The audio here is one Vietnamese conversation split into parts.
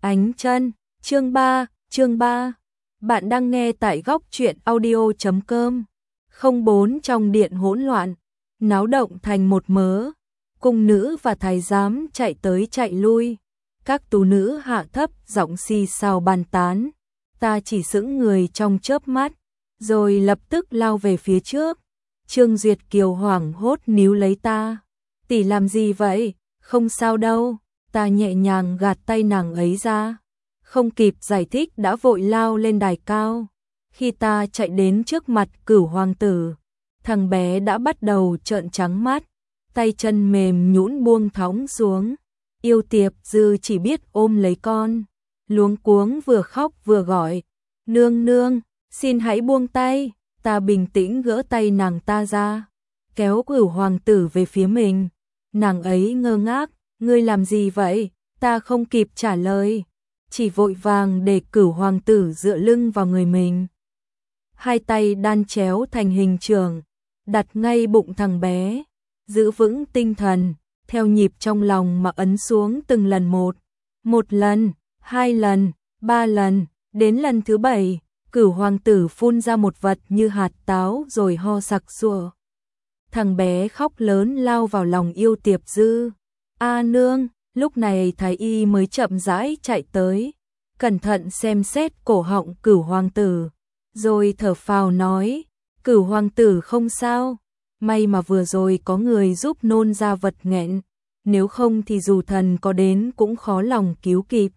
Ánh chân, chương 3. Bạn đang nghe tại góc truyện audio.com. 04 trong điện hỗn loạn, náo động thành một mớ, cung nữ và thái giám chạy tới chạy lui, các tú nữ hạ thấp giọng xì xào bàn tán. Ta chỉ sững người trong chớp mắt, rồi lập tức lao về phía trước. Trương Duyệt Kiều hoảng hốt níu lấy ta. Tỷ làm gì vậy? Không sao đâu. Ta nhẹ nhàng gạt tay nàng ấy ra. Không kịp giải thích đã vội lao lên đài cao. Khi ta chạy đến trước mặt Cửu hoàng tử, thằng bé đã bắt đầu trợn trắng mắt, tay chân mềm nhũn buông thõng xuống. Yêu Tiệp Dư chỉ biết ôm lấy con, luống cuống vừa khóc vừa gọi, "Nương nương, xin hãy buông tay." Ta bình tĩnh gỡ tay nàng ta ra, kéo Cửu hoàng tử về phía mình. Nàng ấy ngơ ngác, "Ngươi làm gì vậy?" Ta không kịp trả lời, chỉ vội vàng để Cửu hoàng tử dựa lưng vào người mình. Hai tay đan chéo thành hình chưởng, đặt ngay bụng thằng bé, giữ vững tinh thần, theo nhịp trong lòng mà ấn xuống từng lần một. Một lần, hai lần, ba lần, đến lần thứ 7, Cửu hoàng tử phun ra một vật như hạt táo rồi ho sặc sụa. Thằng bé khóc lớn lao vào lòng Yêu Tiệp Dư. "A nương!" Lúc này thái y mới chậm rãi chạy tới, cẩn thận xem xét cổ họng Cửu hoàng tử, rồi thở phào nói, "Cửu hoàng tử không sao, may mà vừa rồi có người giúp nôn ra vật nghẹn, nếu không thì dù thần có đến cũng khó lòng cứu kịp."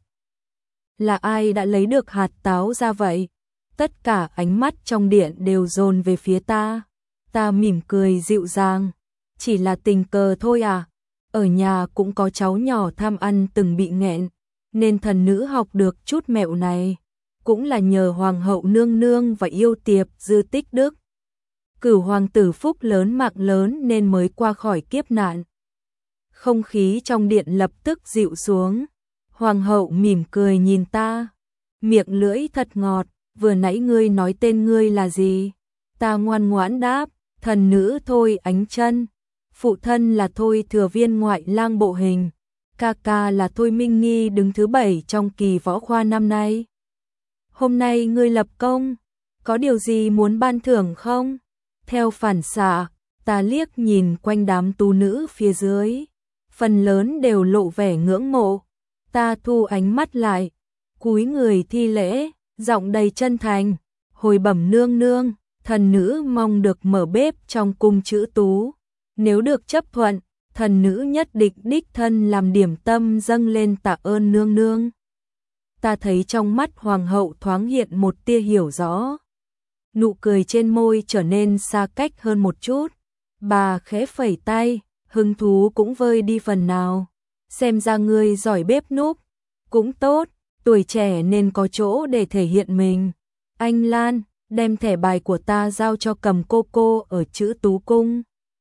Là ai đã lấy được hạt táo ra vậy? Tất cả ánh mắt trong điện đều dồn về phía ta. Ta mỉm cười dịu dàng, "Chỉ là tình cờ thôi à, ở nhà cũng có cháu nhỏ tham ăn từng bị nghẹn, nên thần nữ học được chút mẹo này, cũng là nhờ hoàng hậu nương nương và Yêu Tiệp Dư tích đức. Cửu hoàng tử phúc lớn mạng lớn nên mới qua khỏi kiếp nạn." Không khí trong điện lập tức dịu xuống. Hoàng hậu mỉm cười nhìn ta, miệng lưỡi thật ngọt, "Vừa nãy ngươi nói tên ngươi là gì?" Ta ngoan ngoãn đáp, "Thần nữ Thôi Ánh Chân, phụ thân là Thôi Thừa Viên ngoại lang bộ hình, ca ca là Thôi Minh Nghi đứng thứ 7 trong kỳ võ khoa năm nay. Hôm nay ngươi lập công, có điều gì muốn ban thưởng không?" Theo phản xạ, ta liếc nhìn quanh đám tú nữ phía dưới, phần lớn đều lộ vẻ ngưỡng mộ. Ta thu ánh mắt lại, cúi người thi lễ, giọng đầy chân thành, "Hồi bẩm nương nương, thần nữ mong được mở bếp trong cung Trữ Tú. Nếu được chấp thuận, thần nữ nhất định đích thân làm điểm tâm dâng lên tạ ơn nương nương." Ta thấy trong mắt hoàng hậu thoáng hiện một tia hiểu rõ. Nụ cười trên môi trở nên xa cách hơn một chút. Bà khẽ phẩy tay, hứng thú cũng vơi đi phần nào. "Xem ra ngươi giỏi bếp núc, cũng tốt, tuổi trẻ nên có chỗ để thể hiện mình. Anh Lan, đem thẻ bài của ta giao cho Cầm cô ở Trữ Tú cung."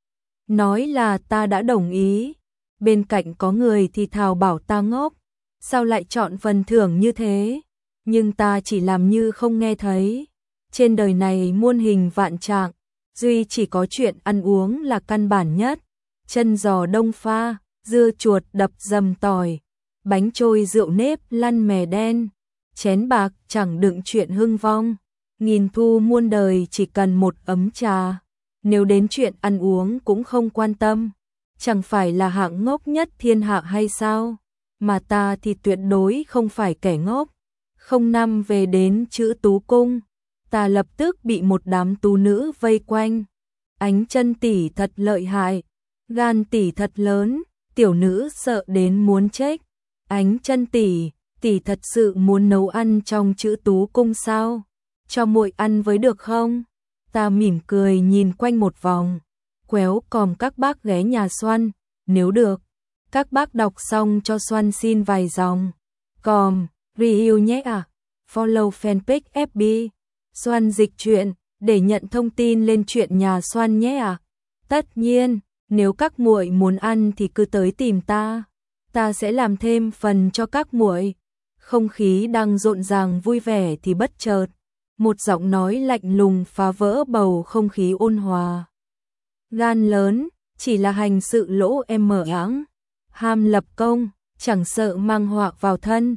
Nói là ta đã đồng ý. Bên cạnh có người thì thào bảo ta ngốc, sao lại chọn phần thưởng như thế? Nhưng ta chỉ làm như không nghe thấy. Trên đời này muôn hình vạn trạng, duy chỉ có chuyện ăn uống là căn bản nhất. Chân giò đông pha, dưa chuột đập dầm tỏi, bánh trôi rượu nếp lăn mè đen, chén bạc chẳng đựng chuyện hưng vong. Nghìn thu muôn đời chỉ cần một ấm trà. Nếu đến chuyện ăn uống cũng không quan tâm, chẳng phải là hạng ngốc nhất thiên hạ hay sao? Mà ta thì tuyệt đối không phải kẻ ngốc. 05 về đến Trữ Tú cung, ta lập tức bị một đám tú nữ vây quanh. "Ánh Chân tỷ thật lợi hại, gan tỷ thật lớn." Tiểu nữ sợ đến muốn chết. "Ánh Chân tỷ, tỷ thật sự muốn nấu ăn trong Trữ Tú cung sao? Cho muội ăn với được không?" Ta mỉm cười nhìn quanh một vòng, quéo còm các bác ghé nhà Xoăn, nếu được, các bác đọc xong cho Xoăn xin vài dòng. Còm, review nhé à. Follow fanpage FB Xoăn dịch truyện để nhận thông tin lên chuyện nhà Xoăn nhé à. Tất nhiên, nếu các muội muốn ăn thì cứ tới tìm ta sẽ làm thêm phần cho các muội. Không khí đang rộn ràng vui vẻ thì bất chợt một giọng nói lạnh lùng phá vỡ bầu không khí ôn hòa. "Gan lớn, chỉ là hành sự lỗ em mở áng, ham lập công, chẳng sợ mang họa vào thân.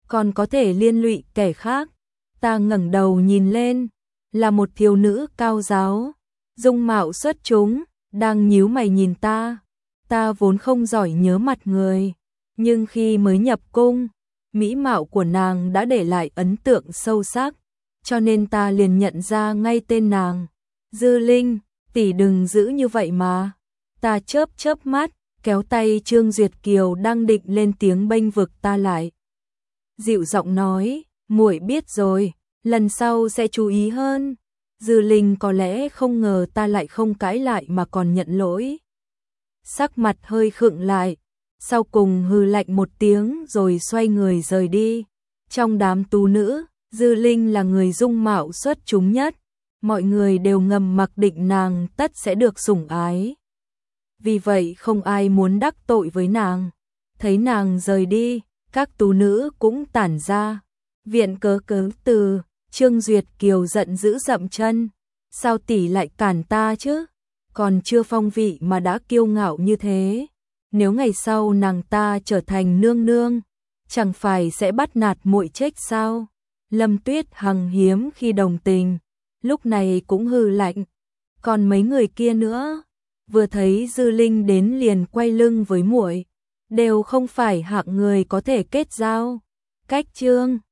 còn có thể liên lụy kẻ khác. Ta ngẩng đầu nhìn lên, là một thiếu nữ cao ráo, dung mạo xuất chúng, đang nhíu mày nhìn ta. Ta vốn không giỏi nhớ mặt người, nhưng khi mới nhập cung, mỹ mạo của nàng đã để lại ấn tượng sâu sắc, cho nên ta liền nhận ra ngay tên nàng. Dư Linh, tỷ đừng giữ như vậy mà. Ta chớp chớp mắt, kéo tay Trương Duyệt Kiều đang định lên tiếng bênh vực ta lại. Dịu giọng nói, muội biết rồi, lần sau sẽ chú ý hơn. Dư Linh có lẽ không ngờ ta lại không cãi lại mà còn nhận lỗi. Sắc mặt hơi khựng lại, sau cùng hừ lạnh một tiếng rồi xoay người rời đi. Trong đám tú nữ, Dư Linh là người dung mạo xuất chúng nhất, mọi người đều ngầm mặc định nàng tất sẽ được sủng ái. Vì vậy không ai muốn đắc tội với nàng. Thấy nàng rời đi, các tú nữ cũng tản ra. Viện cớ từ, Trương Duyệt Kiều giận dữ dậm chân. Sao tỷ lại cản ta chứ? Còn chưa phong vị mà đã kiêu ngạo như thế. Nếu ngày sau nàng ta trở thành nương nương, chẳng phải sẽ bắt nạt muội chết sao? Lâm Tuyết Hằng hiếm khi đồng tình, lúc này cũng hừ lạnh. Còn mấy người kia nữa, vừa thấy Dư Linh đến liền quay lưng với muội, đều không phải hạng người có thể kết giao. Cách chương